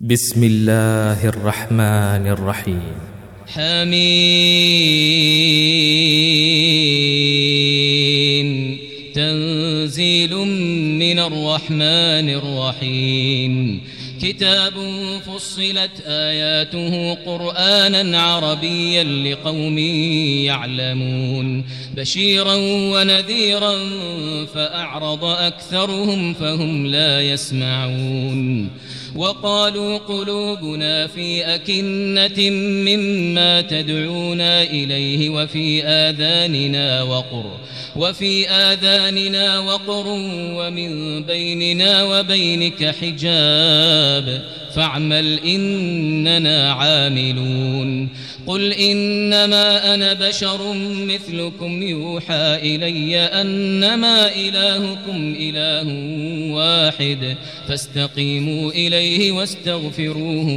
بسم الله الرحمن الرحيم. حميم تنزيل من الرحمن الرحيم. كتاب فصلت آياته قرآنا عربيا لقوم يعلمون بشيرا ونذيرا فأعرض أكثرهم فهم لا يسمعون. وقالوا قلوبنا في أكنة مما تدعونا إليه وفي آذاننا وقر ومن بيننا وبينك حجاب فاعمل إننا عاملون. قل إنما أنا بشر مثلكم يوحى إلي أنما إلهكم إله واحد فاستقيموا إليه واستغفروه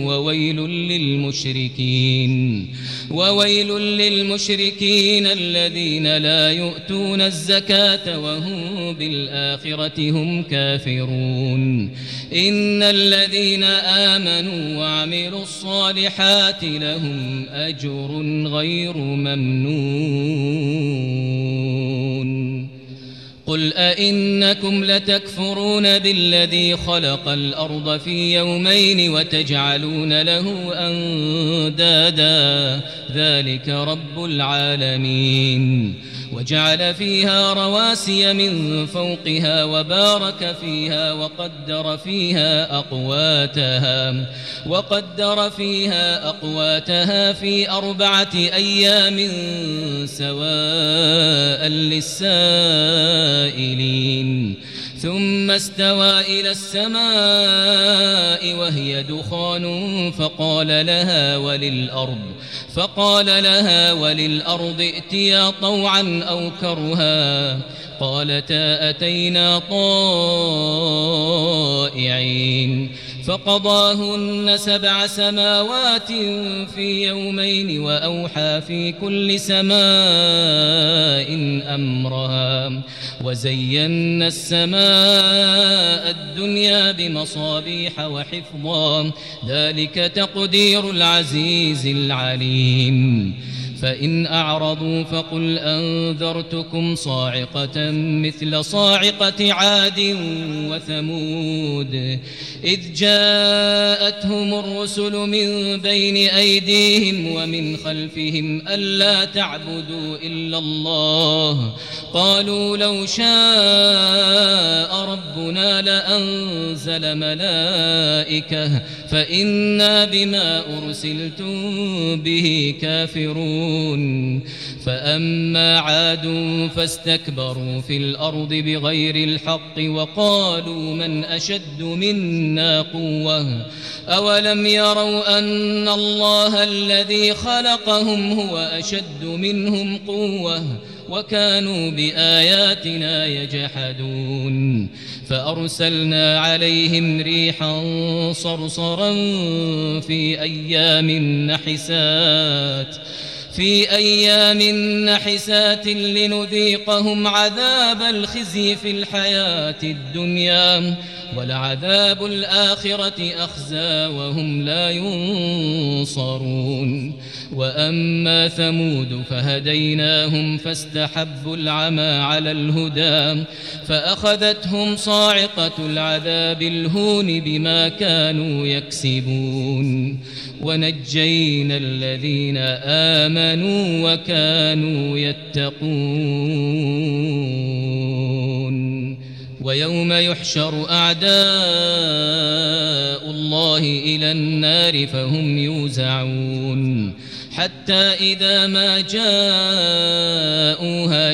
وويل للمشركين الذين لا يؤتون الزكاة وهم بالآخرة هم كافرون. إن الذين آمنوا وعملوا الصالحات لهم أجر غير ممنون. قل أئنكم لتكفرون بالذي خلق الأرض في يومين وتجعلون له أندادا ذلك رب العالمين. وجعل فيها رواسي من فوقها وبارك فيها وقدر فيها أقواتها في 4 أيام سواء للسائلين. ثم استوى إلى السماء وهي دخان فقال لها وللأرض ائتيا طوعا أو كرها قالتا أتينا طائعين. فقضاهن 7 سماوات في يومين وأوحى في كل سماء أمرها وزينا السماء الدنيا بمصابيح وحفظا ذلك تقدير العزيز العليم. فإن أعرضوا فقل أنذرتكم صاعقة مثل صاعقة عاد وثمود إذ جاءتهم الرسل من بين أيديهم ومن خلفهم ألا تعبدوا إلا الله قالوا لو شاء ربنا لأنزل ملائكة فإنا بما أرسلتم به كافرون. فأما عاد فاستكبروا في الأرض بغير الحق وقالوا من أشد منا قوة أولم يروا أن الله الذي خلقهم هو أشد منهم قوة وكانوا بآياتنا يجحدون. فأرسلنا عليهم ريحا صرصرا في أيام نحسات لنذيقهم عذاب الخزي في الحياة الدنيا ولعذاب الآخرة أخزى وهم لا ينصرون. وأما ثمود فهديناهم فاستحبوا العمى على الهدى فأخذتهم صاعقة العذاب الهون بما كانوا يكسبون. ونجينا الذين آمنوا وكانوا يتقون. ويوم يحشر أعداء الله إلى النار فهم يوزعون حتى إذا ما جاءوها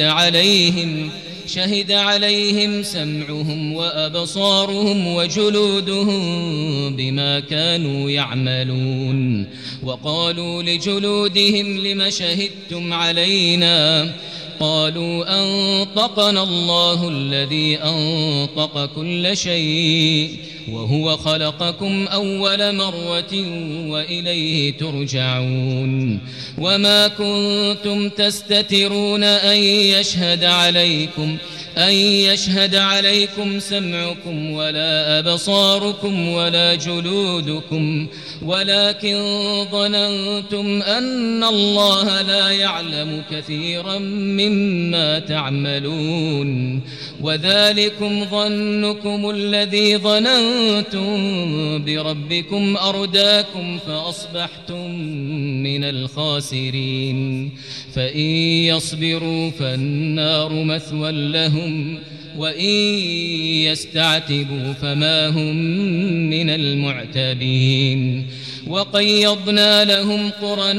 شهد عليهم سمعهم وأبصارهم وجلودهم بما كانوا يعملون. وقالوا لجلودهم لم شهدتم علينا قالوا أنطقنا الله الذي أنطق كل شيء وهو خلقكم أول مرة وإليه ترجعون. وما كنتم تستترون أن يشهد عليكم أن يشهد عليكم سمعكم ولا أبصاركم ولا جلودكم ولكن ظننتم أن الله لا يعلم كثيرا مما تعملون وذلكم ظنكم الذي ظننتم بربكم أرداكم فأصبحتم من الخاسرين فإن يصبروا فالنار مثوى لهم وإن يستعتبوا فما هم من المعتبين وقيضنا لهم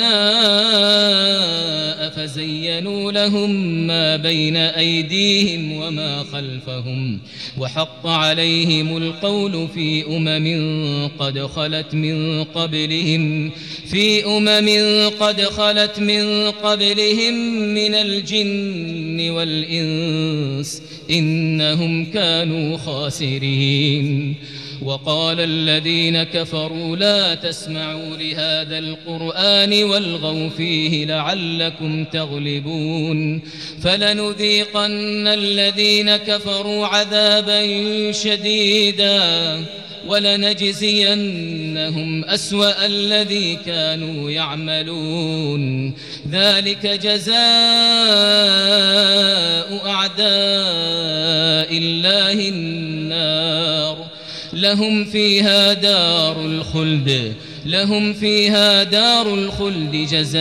قرناء فزينوا لهم ما بين أيديهم وما خلفهم وحق عليهم القول في قد خلت من قبلهم من الجن والإنس إنهم كانوا خاسرين وقال الذين كفروا لا تسمعوا لهذا القرآن والغوا فيه لعلكم تغلبون فلنذيقن الذين كفروا عذابا شديدا ولنجزينهم أسوأ الذي كانوا يعملون ذلك جزاء أعداء الله النار لهم فيها دار الخلد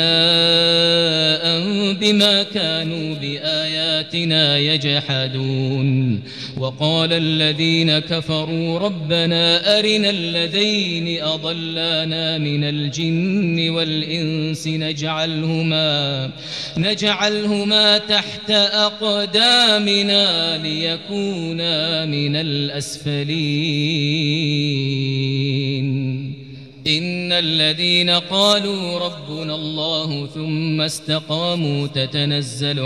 جزاء بما كانوا بآياتنا يجحدون وقال الذين كفروا ربنا أرنا الذين أضلانا من الجن والإنس نجعلهما تحت أقدامنا ليكونا من الأسفلين إن الذين قالوا ربنا الله ثم استقاموا تتنزل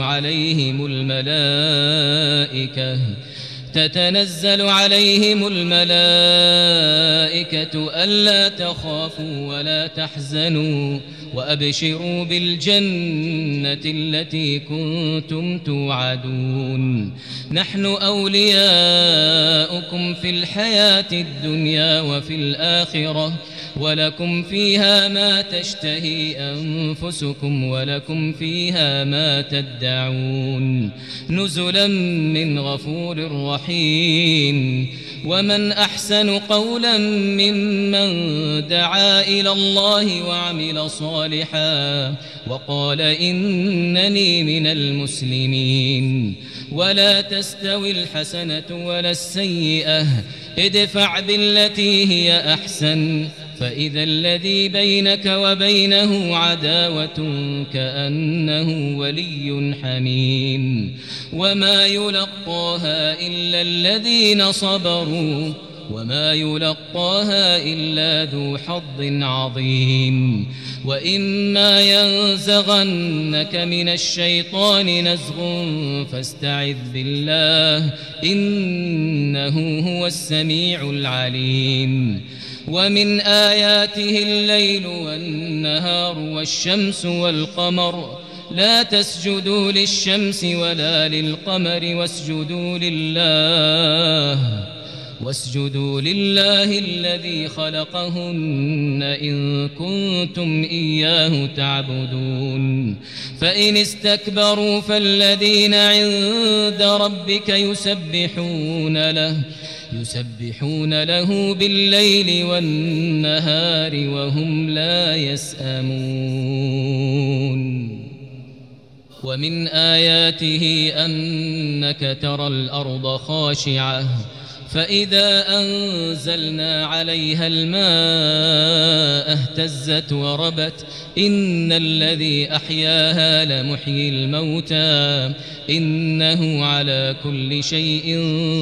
عليهم الملائكة ألا تخافوا ولا تحزنوا وأبشروا بالجنة التي كنتم توعدون نحن أولياؤكم في الحياة الدنيا وفي الآخرة ولكم فيها ما تشتهي أنفسكم ولكم فيها ما تدعون نزلا من غفور رحيم ومن أحسن قولا ممن دعا إلى الله وعمل صالحا وقال إنني من المسلمين ولا تستوي الحسنة ولا السيئة ادفع بالتي هي أحسن فإذا الذي بينك وبينه عداوة كأنه ولي حميم وما يلقاها إلا الذين صبروا وما يلقاها إلا ذو حظ عظيم وإما ينزغنك من الشيطان نزغ فاستعذ بالله إنه هو السميع العليم ومن آياته الليل والنهار والشمس والقمر لا تسجدوا للشمس ولا للقمر واسجدوا لله الذي خلقهن إن كنتم إياه تعبدون فإن استكبروا فالذين عند ربك يسبحون له بالليل والنهار وهم لا يسأمون ومن آياته أنك ترى الأرض خاشعة فإذا أنزلنا عليها الماء اهتزت وربت إن الذي أحياها لمحيي الموتى إنه على كل شيء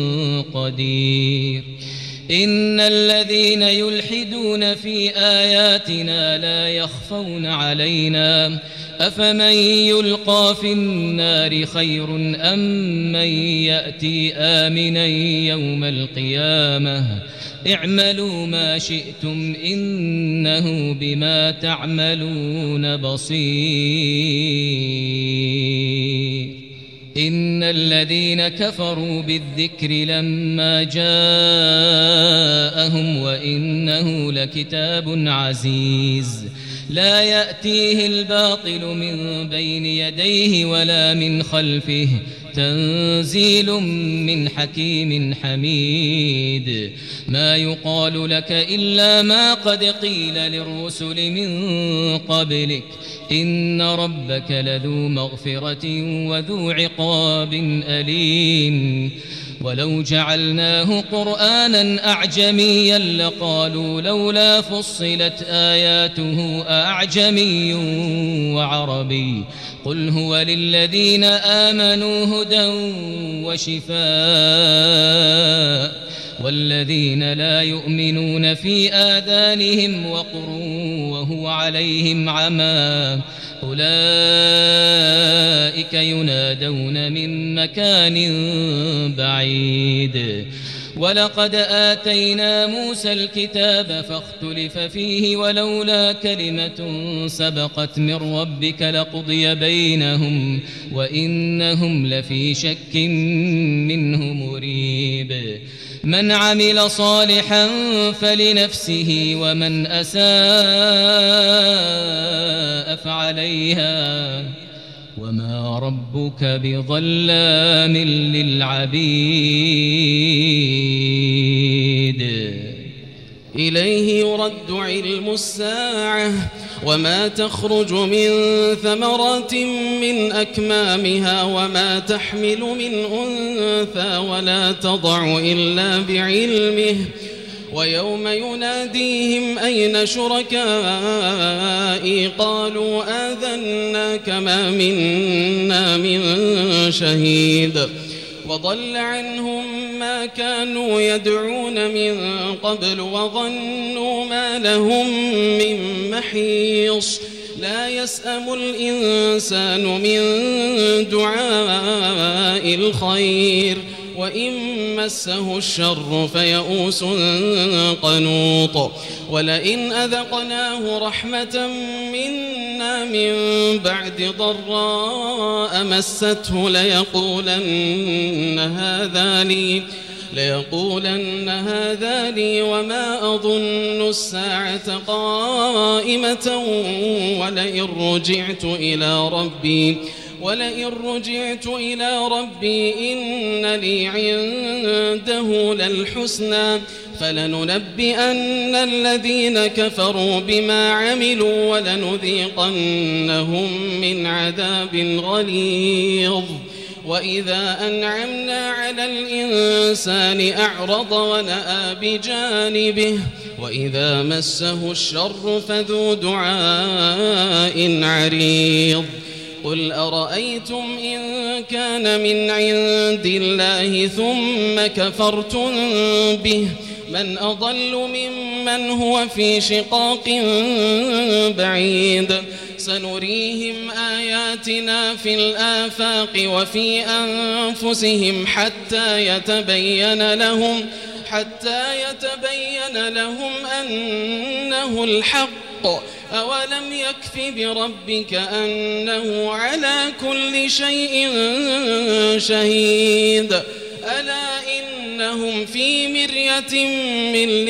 قدير إن الذين يلحدون في آياتنا لا يخفون علينا أفمن يلقى في النار خير أم من يأتي آمنا يوم القيامة اعملوا ما شئتم إنه بما تعملون بصير إن الذين كفروا بالذكر لما جاءهم وإنه لكتاب عزيز لا يأتيه الباطل من بين يديه ولا من خلفه تنزيل من حكيم حميد ما يقال لك إلا ما قد قيل للرسل من قبلك إن ربك لذو مغفرة وذو عقاب أليم ولو جعلناه قرآنا أعجميا لقالوا لولا فصلت آياته أعجمي وعربي قل هو للذين آمنوا هدى وشفاء والذين لا يؤمنون في آذانهم وقر وهو عليهم عمى أولئك ينادون من مكان بعيد ولقد آتينا موسى الكتاب فاختلف فيه ولولا كلمة سبقت من ربك لقضي بينهم وإنهم لفي شك منه مريب من عمل صالحا فلنفسه ومن أساء فعليها وما ربك بظلام للعبيد إليه يرد علم الساعة وما تخرج من ثمرات من أكمامها وما تحمل من أنثى ولا تضع إلا بعلمه ويوم يناديهم أين شركائي قالوا آذناك ما منا من شهيد وضل عنهم ما كانوا يدعون من قبل وظنوا ما لهم من محيص لا يسأم الإنسان من دعاء الخير وإن مسه الشر فيئوس قنوط ولئن أذقناه رحمة منا من بعد ضراء مسته ليقولن هذا لي وما أظن الساعة قائمة ولئن رجعت إلى ربي إن لي عنده للحسنى فلننبئن الذين كفروا بما عملوا ولنذيقنهم من عذاب غليظ وإذا أنعمنا على الإنسان أعرض ونأى بجانبه وإذا مسه الشر فذو دعاء عريض قل أرأيتم إن كان من عند الله ثم كفرتم به من أضل ممن هو في شقاق بعيد سنريهم آياتنا في الآفاق وفي أنفسهم حتى يتبين لهم أنه الحق أولم يكف بربك أنه على كل شيء شهيد ألا إنهم في مرية من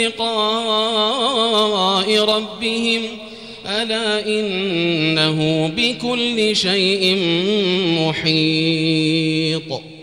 لقاء ربهم ألا إنه بكل شيء محيط